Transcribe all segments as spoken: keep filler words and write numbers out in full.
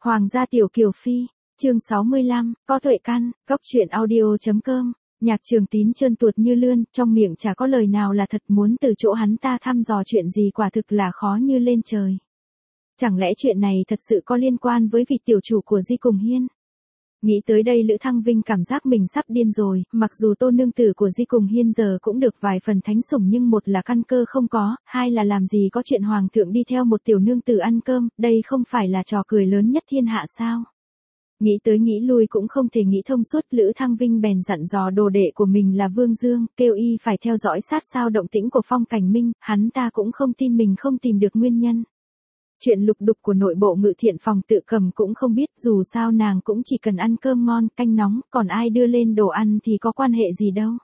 Hoàng gia tiểu kiều phi, chương sáu mươi lăm, có tuệ căn, góc truyện audio.com, Nhạc Trường Tín trơn tuột như lươn, trong miệng chả có lời nào là thật, muốn từ chỗ hắn ta thăm dò chuyện gì quả thực là khó như lên trời. Chẳng lẽ chuyện này thật sự có liên quan với vị tiểu chủ của Di Cùng Hiên? Nghĩ tới đây Lữ Thăng Vinh cảm giác mình sắp điên rồi, mặc dù Tô nương tử của Di Cùng Hiên giờ cũng được vài phần thánh sủng nhưng một là căn cơ không có, hai là làm gì có chuyện hoàng thượng đi theo một tiểu nương tử ăn cơm, đây không phải là trò cười lớn nhất thiên hạ sao? Nghĩ tới nghĩ lui cũng không thể nghĩ thông suốt, Lữ Thăng Vinh bèn dặn dò đồ đệ của mình là Vương Dương, kêu y phải theo dõi sát sao động tĩnh của Phong Cảnh Minh, hắn ta cũng không tin mình không tìm được nguyên nhân. Chuyện lục đục của nội bộ Ngự Thiện phòng Tự Cầm cũng không biết, dù sao nàng cũng chỉ cần ăn cơm ngon, canh nóng, còn ai đưa lên đồ ăn thì có quan hệ gì đâu.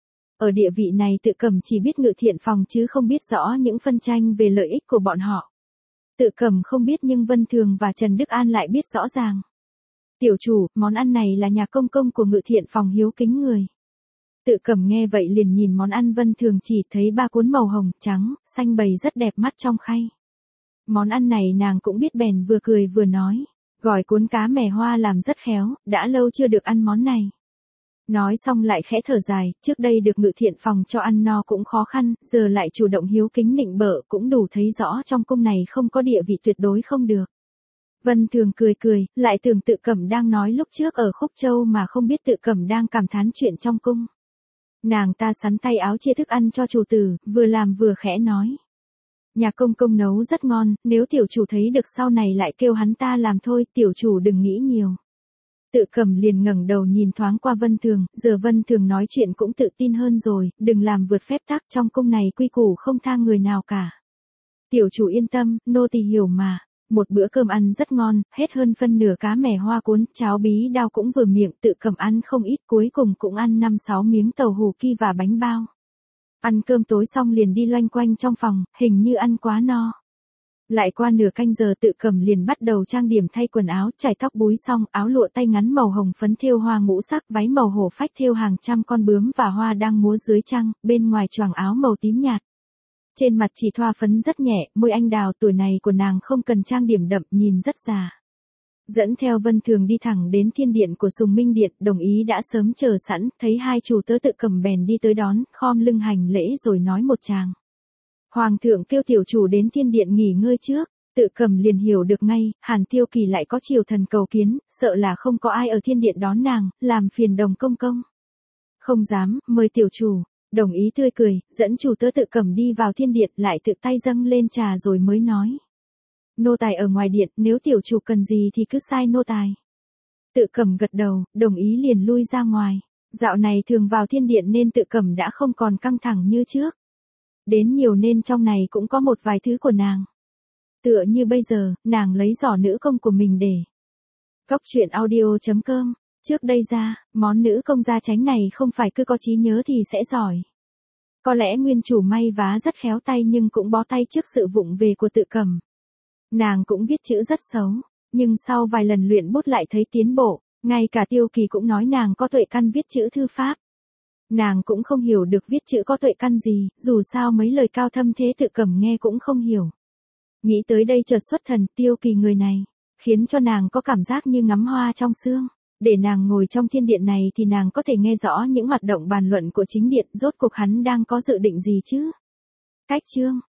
Ở địa vị này Tự Cầm chỉ biết Ngự Thiện phòng chứ không biết rõ những phân tranh về lợi ích của bọn họ. Tự Cầm không biết nhưng Vân Thường và Trần Đức An lại biết rõ ràng. Tiểu chủ, món ăn này là nhà công công của Ngự Thiện phòng hiếu kính người. Tự Cầm nghe vậy liền nhìn món ăn Vân Thường chỉ thấy ba cuốn màu hồng, trắng, xanh bày rất đẹp mắt trong khay. Món ăn này nàng cũng biết bèn vừa cười vừa nói, gỏi cuốn cá mè hoa làm rất khéo, đã lâu chưa được ăn món này. Nói xong lại khẽ thở dài, trước đây được Ngự Thiện phòng cho ăn no cũng khó khăn, giờ lại chủ động hiếu kính nịnh bợ cũng đủ thấy rõ trong cung này không có địa vị tuyệt đối không được. Vân Thường cười cười, lại tưởng Tự Cẩm đang nói lúc trước ở Khúc Châu mà không biết Tự Cẩm đang cảm thán chuyện trong cung. Nàng ta sắn tay áo chia thức ăn cho chủ tử, vừa làm vừa khẽ nói. Nhà công công nấu rất ngon, nếu tiểu chủ thấy được sau này lại kêu hắn ta làm thôi, tiểu chủ đừng nghĩ nhiều. Tự Cầm liền ngẩng đầu nhìn thoáng qua Vân Thường, giờ Vân Thường nói chuyện cũng tự tin hơn rồi, đừng làm vượt phép tắc, trong cung này quy củ không tha người nào cả. Tiểu chủ yên tâm, nô tỳ hiểu mà. Một bữa cơm ăn rất ngon, hết hơn phân nửa cá mè hoa cuốn, cháo bí đao cũng vừa miệng, Tự Cầm ăn không ít, cuối cùng cũng ăn năm sáu miếng tàu hủ ki và bánh bao. Ăn cơm tối xong liền đi loanh quanh trong phòng, hình như ăn quá no. Lại qua nửa canh giờ Tự Cầm liền bắt đầu trang điểm thay quần áo, chải tóc búi xong, áo lụa tay ngắn màu hồng phấn thêu hoa ngũ sắc, váy màu hổ phách thêu hàng trăm con bướm và hoa đang múa dưới trăng, bên ngoài choàng áo màu tím nhạt. Trên mặt chỉ thoa phấn rất nhẹ, môi anh đào, tuổi này của nàng không cần trang điểm đậm, nhìn rất già. Dẫn theo Vân Thường đi thẳng đến thiên điện của Sùng Minh Điện, đồng ý đã sớm chờ sẵn, thấy hai chủ tớ Tự Cầm bèn đi tới đón, khom lưng hành lễ rồi nói một tràng. Hoàng thượng kêu tiểu chủ đến thiên điện nghỉ ngơi trước, Tự Cầm liền hiểu được ngay, Hàn Tiêu Kỳ lại có triều thần cầu kiến, sợ là không có ai ở thiên điện đón nàng, làm phiền Đồng công công. Không dám, mời tiểu chủ. Đồng ý tươi cười, dẫn chủ tớ Tự Cầm đi vào thiên điện, lại tự tay dâng lên trà rồi mới nói. Nô tài ở ngoài điện, nếu tiểu chủ cần gì thì cứ sai nô tài. Tự Cầm gật đầu, đồng ý liền lui ra ngoài. Dạo này thường vào thiên điện nên Tự Cầm đã không còn căng thẳng như trước. Đến nhiều nên trong này cũng có một vài thứ của nàng. Tựa như bây giờ, nàng lấy giỏ nữ công của mình để. Góc truyện audio.com. Trước đây ra, món nữ công gia chánh này không phải cứ có trí nhớ thì sẽ giỏi. Có lẽ nguyên chủ may vá rất khéo tay nhưng cũng bó tay trước sự vụng về của Tự Cầm. Nàng cũng viết chữ rất xấu, nhưng sau vài lần luyện bút lại thấy tiến bộ, ngay cả Tiêu Kỳ cũng nói nàng có tuệ căn viết chữ thư pháp. Nàng cũng không hiểu được viết chữ có tuệ căn gì, dù sao mấy lời cao thâm thế Tự Cầm nghe cũng không hiểu. Nghĩ tới đây chợt xuất thần, Tiêu Kỳ người này, khiến cho nàng có cảm giác như ngắm hoa trong sương. Để nàng ngồi trong thiên điện này thì nàng có thể nghe rõ những hoạt động bàn luận của chính điện, rốt cuộc hắn đang có dự định gì chứ? Cách chương